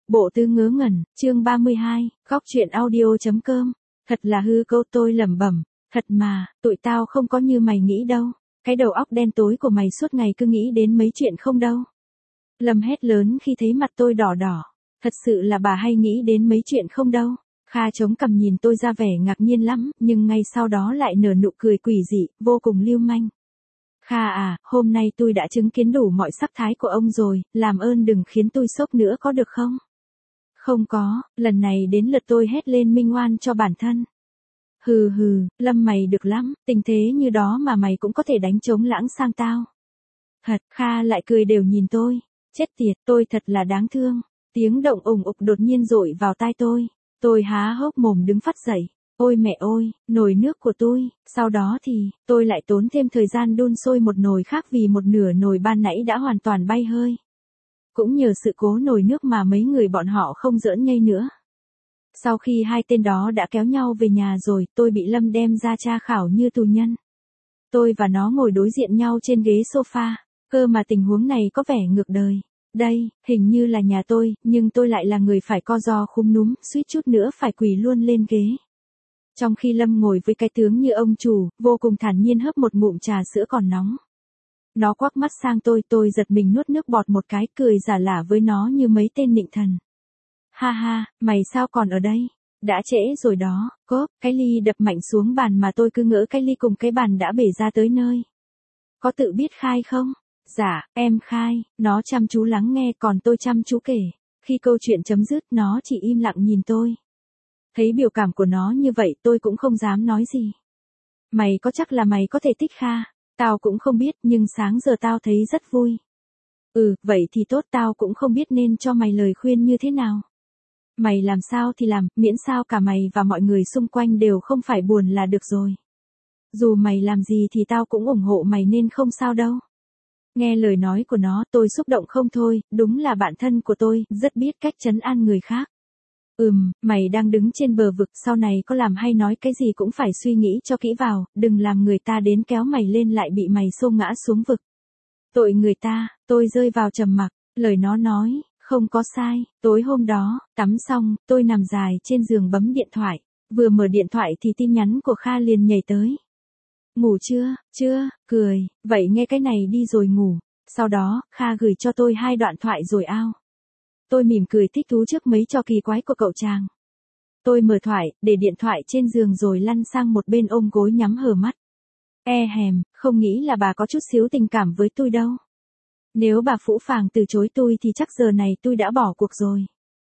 Bộ Tứ Ngớ Ngẩn, chương 32, góc truyện audio.com. Thật là hư câu, tôi lẩm bẩm, thật mà, tụi tao không có như mày nghĩ đâu. Cái đầu óc đen tối của mày suốt ngày cứ nghĩ đến mấy chuyện không đâu. Lâm hét lớn khi thấy mặt tôi đỏ đỏ. Thật sự là bà hay nghĩ đến mấy chuyện không đâu. Kha chống cằm nhìn tôi ra vẻ ngạc nhiên lắm, nhưng ngay sau đó lại nở nụ cười quỷ dị, vô cùng lưu manh. Kha à, hôm nay tôi đã chứng kiến đủ mọi sắc thái của ông rồi, làm ơn đừng khiến tôi sốc nữa có được không? Không có, lần này đến lượt tôi hét lên minh oan cho bản thân. Hừ hừ, Lâm mày được lắm, tình thế như đó mà mày cũng có thể đánh trống lãng sang tao. Thật, Kha lại cười đều nhìn tôi. Chết tiệt, tôi thật là đáng thương. Tiếng động ùng ục đột nhiên dội vào tai tôi. Tôi há hốc mồm đứng phắt dậy. Ôi mẹ ơi, nồi nước của tôi. Sau đó thì, tôi lại tốn thêm thời gian đun sôi một nồi khác vì một nửa nồi ban nãy đã hoàn toàn bay hơi. Cũng nhờ sự cố nồi nước mà mấy người bọn họ không giỡn nhây nữa. Sau khi hai tên đó đã kéo nhau về nhà rồi, tôi bị Lâm đem ra tra khảo như tù nhân. Tôi và nó ngồi đối diện nhau trên ghế sofa. Cơ mà tình huống này có vẻ ngược đời. Đây, hình như là nhà tôi, nhưng tôi lại là người phải co ro khúm núm, suýt chút nữa phải quỳ luôn lên ghế. Trong khi Lâm ngồi với cái tướng như ông chủ, vô cùng thản nhiên hớp một ngụm trà sữa còn nóng. Nó quắc mắt sang tôi giật mình nuốt nước bọt một cái, cười giả lả với nó như mấy tên nịnh thần. Ha ha, mày sao còn ở đây? Đã trễ rồi đó, cốp, cái ly đập mạnh xuống bàn mà tôi cứ ngỡ cái ly cùng cái bàn đã bể ra tới nơi. Có tự biết khai không? Dạ, em khai, nó chăm chú lắng nghe còn tôi chăm chú kể. Khi câu chuyện chấm dứt nó chỉ im lặng nhìn tôi. Thấy biểu cảm của nó như vậy tôi cũng không dám nói gì. Mày có chắc là mày có thể thích Kha? Tao cũng không biết nhưng sáng giờ tao thấy rất vui. Vậy thì tốt, tao cũng không biết nên cho mày lời khuyên như thế nào. Mày làm sao thì làm, miễn sao cả mày và mọi người xung quanh đều không phải buồn là được rồi. Dù mày làm gì thì tao cũng ủng hộ mày nên không sao đâu. Nghe lời nói của nó tôi xúc động không thôi, đúng là bạn thân của tôi, rất biết cách trấn an người khác. Mày đang đứng trên bờ vực, sau này có làm hay nói cái gì cũng phải suy nghĩ cho kỹ vào, đừng làm người ta đến kéo mày lên lại bị mày xô ngã xuống vực. Tội người ta, tôi rơi vào trầm mặc, lời nó nói, không có sai, tối hôm đó, tắm xong, tôi nằm dài trên giường bấm điện thoại, vừa mở điện thoại thì tin nhắn của Kha liền nhảy tới. Ngủ chưa, cười, vậy nghe cái này đi rồi ngủ, sau đó, Kha gửi cho tôi 2 đoạn thoại rồi ao. Tôi mỉm cười thích thú trước mấy trò kỳ quái của cậu chàng. Tôi mở thoại, để điện thoại trên giường rồi lăn sang một bên ôm gối nhắm hờ mắt. Không nghĩ là bà có chút xíu tình cảm với tôi đâu. Nếu bà phũ phàng từ chối tôi thì chắc giờ này tôi đã bỏ cuộc rồi.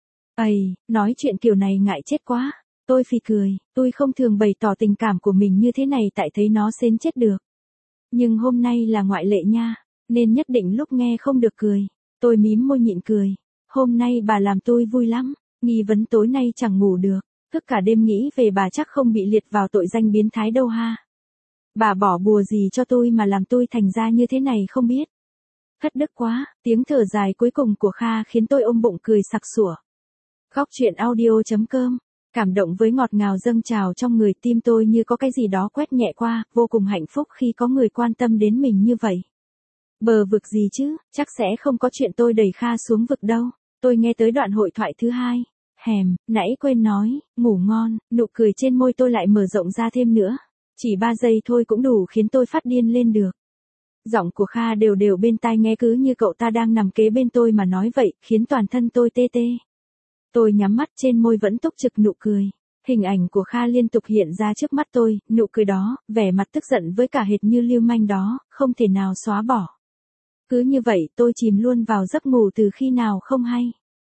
Nói chuyện kiểu này ngại chết quá. Tôi phì cười, tôi không thường bày tỏ tình cảm của mình như thế này tại thấy nó sến chết được. Nhưng hôm nay là ngoại lệ nha, nên nhất định lúc nghe không được cười. Tôi mím môi nhịn cười. Hôm nay bà làm tôi vui lắm, nghi vấn tối nay chẳng ngủ được, thức cả đêm nghĩ về bà chắc không bị liệt vào tội danh biến thái đâu ha. Bà bỏ bùa gì cho tôi mà làm tôi thành ra như thế này không biết. Thất đức quá, tiếng thở dài cuối cùng của Kha khiến tôi ôm bụng cười sặc sủa. Góc truyện audio.com, cảm động với ngọt ngào dâng trào trong người, tim tôi như có cái gì đó quét nhẹ qua, vô cùng hạnh phúc khi có người quan tâm đến mình như vậy. Bờ vực gì chứ, chắc sẽ không có chuyện tôi đẩy Kha xuống vực đâu. Tôi nghe tới đoạn hội thoại thứ 2. Nãy quên nói, ngủ ngon, nụ cười trên môi tôi lại mở rộng ra thêm nữa. Chỉ 3 giây thôi cũng đủ khiến tôi phát điên lên được. Giọng của Kha đều đều bên tai nghe cứ như cậu ta đang nằm kế bên tôi mà nói vậy, khiến toàn thân tôi tê tê. Tôi nhắm mắt, trên môi vẫn túc trực nụ cười. Hình ảnh của Kha liên tục hiện ra trước mắt tôi, nụ cười đó, vẻ mặt tức giận với cả hệt như lưu manh đó, không thể nào xóa bỏ. Cứ như vậy tôi chìm luôn vào giấc ngủ từ khi nào không hay.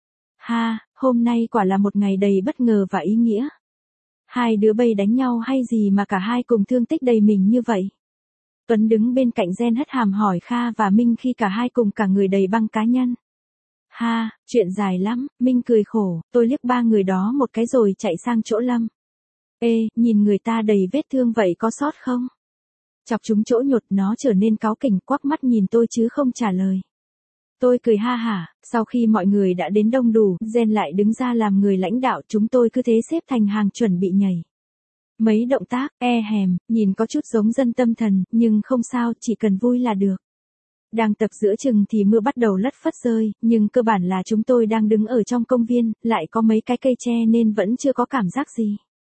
Hôm nay quả là một ngày đầy bất ngờ và ý nghĩa. Hai đứa bay đánh nhau hay gì mà cả hai cùng thương tích đầy mình như vậy. Tuấn đứng bên cạnh Gen hất hàm hỏi Kha và Minh khi cả hai cùng cả người đầy băng cá nhân. Chuyện dài lắm, Minh cười khổ, tôi liếc 3 người đó một cái rồi chạy sang chỗ Lâm. Nhìn người ta đầy vết thương vậy có sót không? Chọc chúng chỗ nhột, nó trở nên cáu kỉnh quắc mắt nhìn tôi chứ không trả lời. Tôi cười ha hả, sau khi mọi người đã đến đông đủ, Gen lại đứng ra làm người lãnh đạo, chúng tôi cứ thế xếp thành hàng chuẩn bị nhảy. Mấy động tác, nhìn có chút giống dân tâm thần, nhưng không sao, chỉ cần vui là được. Đang tập giữa chừng thì mưa bắt đầu lất phất rơi, nhưng cơ bản là chúng tôi đang đứng ở trong công viên, lại có mấy cái cây tre nên vẫn chưa có cảm giác gì.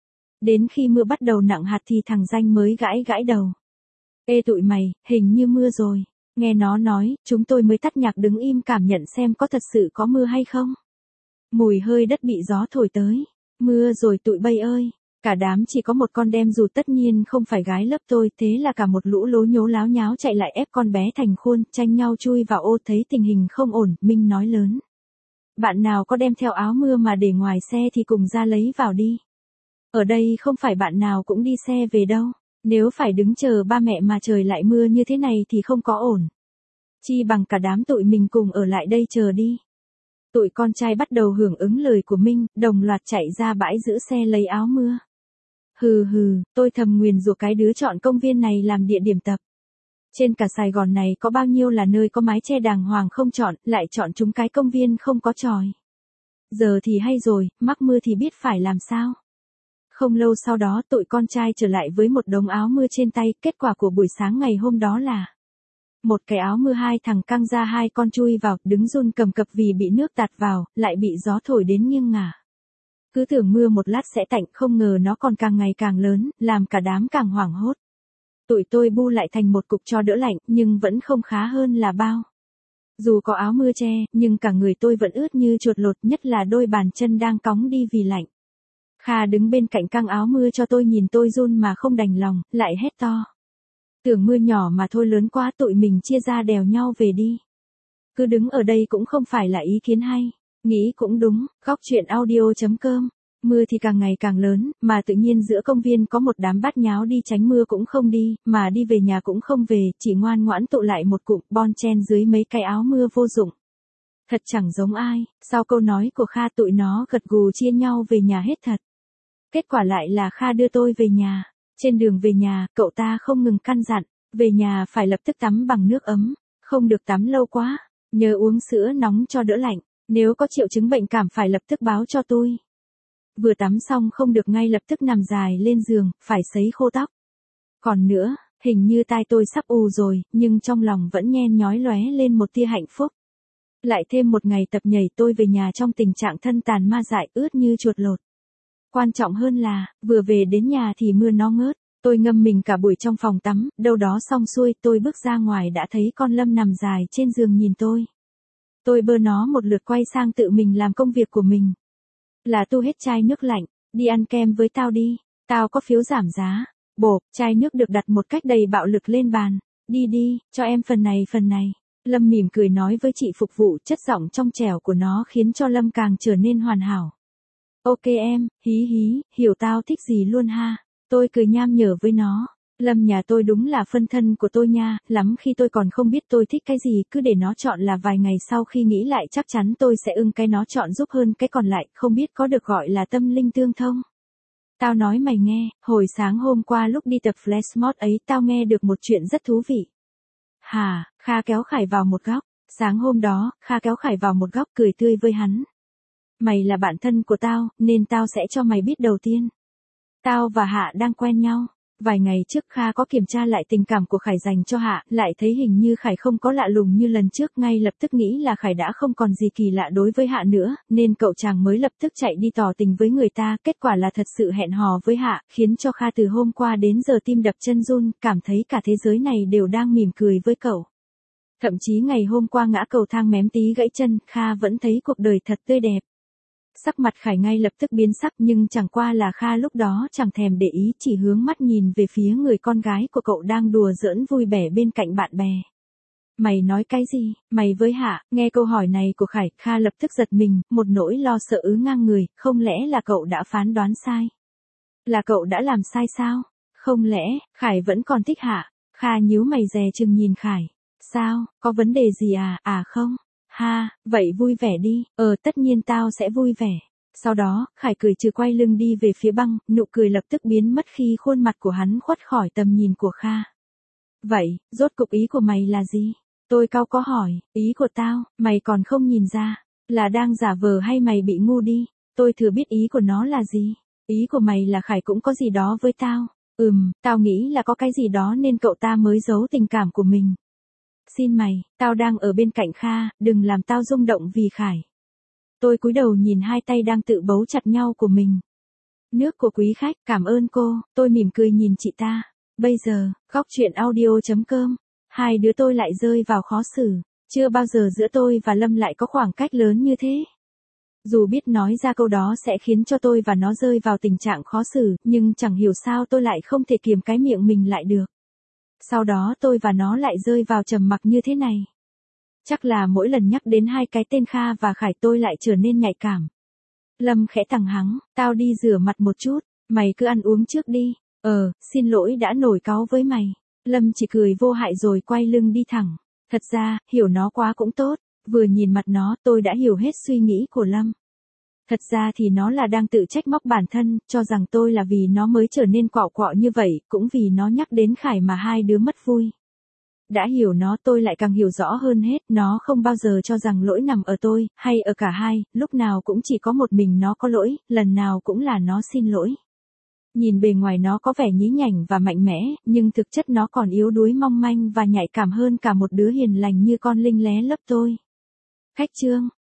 Đến khi mưa bắt đầu nặng hạt thì thằng Danh mới gãi gãi đầu. Ê tụi mày, hình như mưa rồi. Nghe nó nói, chúng tôi mới tắt nhạc đứng im cảm nhận xem có thật sự có mưa hay không. Mùi hơi đất bị gió thổi tới. Mưa rồi tụi bay ơi. Cả đám chỉ có một con đem dù tất nhiên không phải gái lớp tôi, thế là cả một lũ lố nhố láo nháo chạy lại ép con bé thành khuôn, tranh nhau chui vào ô. Thấy tình hình không ổn, Minh nói lớn. Bạn nào có đem theo áo mưa mà để ngoài xe thì cùng ra lấy vào đi. Ở đây không phải bạn nào cũng đi xe về đâu. Nếu phải đứng chờ ba mẹ mà trời lại mưa như thế này thì không có ổn. Chi bằng cả đám tụi mình cùng ở lại đây chờ đi. Tụi con trai bắt đầu hưởng ứng lời của Minh, đồng loạt chạy ra bãi giữ xe lấy áo mưa. Hừ hừ, tôi thầm nguyền rủa cái đứa chọn công viên này làm địa điểm tập. Trên cả Sài Gòn này có bao nhiêu là nơi có mái che đàng hoàng không chọn, lại chọn chúng cái công viên không có chòi. Giờ thì hay rồi, mắc mưa thì biết phải làm sao. Không lâu sau đó tụi con trai trở lại với một đống áo mưa trên tay, kết quả của buổi sáng ngày hôm đó là một cái áo mưa hai thằng căng ra hai con chui vào, đứng run cầm cập vì bị nước tạt vào, lại bị gió thổi đến nghiêng ngả. Cứ tưởng mưa một lát sẽ tạnh, không ngờ nó còn càng ngày càng lớn, làm cả đám càng hoảng hốt. Tụi tôi bu lại thành một cục cho đỡ lạnh, nhưng vẫn không khá hơn là bao. Dù có áo mưa che, nhưng cả người tôi vẫn ướt như chuột lột, nhất là đôi bàn chân đang cóng đi vì lạnh. Kha đứng bên cạnh căng áo mưa cho tôi nhìn tôi run mà không đành lòng, lại hét to. Tưởng mưa nhỏ mà thôi lớn quá tụi mình chia ra đèo nhau về đi. Cứ đứng ở đây cũng không phải là ý kiến hay. Nghĩ cũng đúng, góc chuyện audio.com. Mưa thì càng ngày càng lớn, mà tự nhiên giữa công viên có một đám bát nháo đi tránh mưa cũng không đi, mà đi về nhà cũng không về, chỉ ngoan ngoãn tụ lại một cụm bon chen dưới mấy cái áo mưa vô dụng. Thật chẳng giống ai, sau câu nói của Kha tụi nó gật gù chia nhau về nhà hết thật. Kết quả lại là Kha đưa tôi về nhà. Trên đường về nhà, cậu ta không ngừng căn dặn, về nhà phải lập tức tắm bằng nước ấm, không được tắm lâu quá, nhớ uống sữa nóng cho đỡ lạnh, nếu có triệu chứng bệnh cảm phải lập tức báo cho tôi. Vừa tắm xong không được ngay lập tức nằm dài lên giường, phải sấy khô tóc. Còn nữa, hình như tai tôi sắp ù rồi, nhưng trong lòng vẫn nhen nhói lóe lên một tia hạnh phúc. Lại thêm một ngày tập nhảy tôi về nhà trong tình trạng thân tàn ma dại ướt như chuột lột. Quan trọng hơn là, vừa về đến nhà thì mưa nó ngớt, tôi ngâm mình cả buổi trong phòng tắm, đâu đó xong xuôi tôi bước ra ngoài đã thấy con Lâm nằm dài trên giường nhìn tôi. Tôi bơ nó một lượt quay sang tự mình làm công việc của mình. Là tu hết chai nước lạnh, đi ăn kem với tao đi, tao có phiếu giảm giá. Bộp, chai nước được đặt một cách đầy bạo lực lên bàn. Đi đi, cho em phần này phần này. Lâm mỉm cười nói với chị phục vụ, chất giọng trong trẻo của nó khiến cho Lâm càng trở nên hoàn hảo. Ok em, hí hí, hiểu tao thích gì luôn ha. Tôi cười nham nhở với nó. Lâm nhà tôi đúng là phân thân của tôi nha, lắm khi tôi còn không biết tôi thích cái gì, cứ để nó chọn là vài ngày sau khi nghĩ lại chắc chắn tôi sẽ ưng cái nó chọn giúp hơn cái còn lại, không biết có được gọi là tâm linh tương thông. Tao nói mày nghe, hồi sáng hôm qua lúc đi tập flash mob ấy tao nghe được một chuyện rất thú vị. Hà, Kha kéo Khải vào một góc. Sáng hôm đó, Kha kéo Khải vào một góc cười tươi với hắn. Mày là bạn thân của tao, nên tao sẽ cho mày biết đầu tiên. Tao và Hạ đang quen nhau. Vài ngày trước Kha có kiểm tra lại tình cảm của Khải dành cho Hạ, lại thấy hình như Khải không có lạ lùng như lần trước, ngay lập tức nghĩ là Khải đã không còn gì kỳ lạ đối với Hạ nữa, nên cậu chàng mới lập tức chạy đi tỏ tình với người ta, kết quả là thật sự hẹn hò với Hạ, khiến cho Kha từ hôm qua đến giờ tim đập chân run, cảm thấy cả thế giới này đều đang mỉm cười với cậu. Thậm chí ngày hôm qua ngã cầu thang mém tí gãy chân, Kha vẫn thấy cuộc đời thật tươi đẹp. Sắc mặt Khải ngay lập tức biến sắc nhưng chẳng qua là Kha lúc đó chẳng thèm để ý, chỉ hướng mắt nhìn về phía người con gái của cậu đang đùa giỡn vui vẻ bên cạnh bạn bè. Mày nói cái gì, mày với Hạ? Nghe câu hỏi này của Khải, Kha lập tức giật mình, một nỗi lo sợ ứ ngang người, không lẽ là cậu đã phán đoán sai? Là cậu đã làm sai sao? Không lẽ, Khải vẫn còn thích Hạ? Kha nhíu mày dè chừng nhìn Khải. Sao, có vấn đề gì à? À không. Ha, vậy vui vẻ đi, tất nhiên tao sẽ vui vẻ. Sau đó, Khải cười trừ quay lưng đi về phía băng, nụ cười lập tức biến mất khi khuôn mặt của hắn khuất khỏi tầm nhìn của Kha. Vậy, rốt cục ý của mày là gì? Tôi cau có hỏi, ý của tao, mày còn không nhìn ra, là đang giả vờ hay mày bị ngu đi? Tôi thừa biết ý của nó là gì. Ý của mày là Khải cũng có gì đó với tao. Tao nghĩ là có cái gì đó nên cậu ta mới giấu tình cảm của mình. Xin mày, tao đang ở bên cạnh Kha, đừng làm tao rung động vì Khải. Tôi cúi đầu nhìn hai tay đang tự bấu chặt nhau của mình. Nước của quý khách, cảm ơn cô, tôi mỉm cười nhìn chị ta. Bây giờ, góc chuyện audio.com. Hai đứa tôi lại rơi vào khó xử. Chưa bao giờ giữa tôi và Lâm lại có khoảng cách lớn như thế. Dù biết nói ra câu đó sẽ khiến cho tôi và nó rơi vào tình trạng khó xử, nhưng chẳng hiểu sao tôi lại không thể kiềm cái miệng mình lại được. Sau đó tôi và nó lại rơi vào trầm mặc như thế này. Chắc là mỗi lần nhắc đến hai cái tên Kha và Khải tôi lại trở nên nhạy cảm. Lâm khẽ thẳng hắng, tao đi rửa mặt một chút, mày cứ ăn uống trước đi. Xin lỗi đã nổi cáu với mày. Lâm chỉ cười vô hại rồi quay lưng đi thẳng. Thật ra, hiểu nó quá cũng tốt. Vừa nhìn mặt nó tôi đã hiểu hết suy nghĩ của Lâm. Thật ra thì nó là đang tự trách móc bản thân, cho rằng tôi là vì nó mới trở nên quạo quọ như vậy, cũng vì nó nhắc đến Khải mà hai đứa mất vui. Đã hiểu nó tôi lại càng hiểu rõ hơn hết, nó không bao giờ cho rằng lỗi nằm ở tôi, hay ở cả hai, lúc nào cũng chỉ có một mình nó có lỗi, lần nào cũng là nó xin lỗi. Nhìn bề ngoài nó có vẻ nhí nhảnh và mạnh mẽ, nhưng thực chất nó còn yếu đuối mong manh và nhạy cảm hơn cả một đứa hiền lành như con Linh lé lớp tôi. Khách Trương,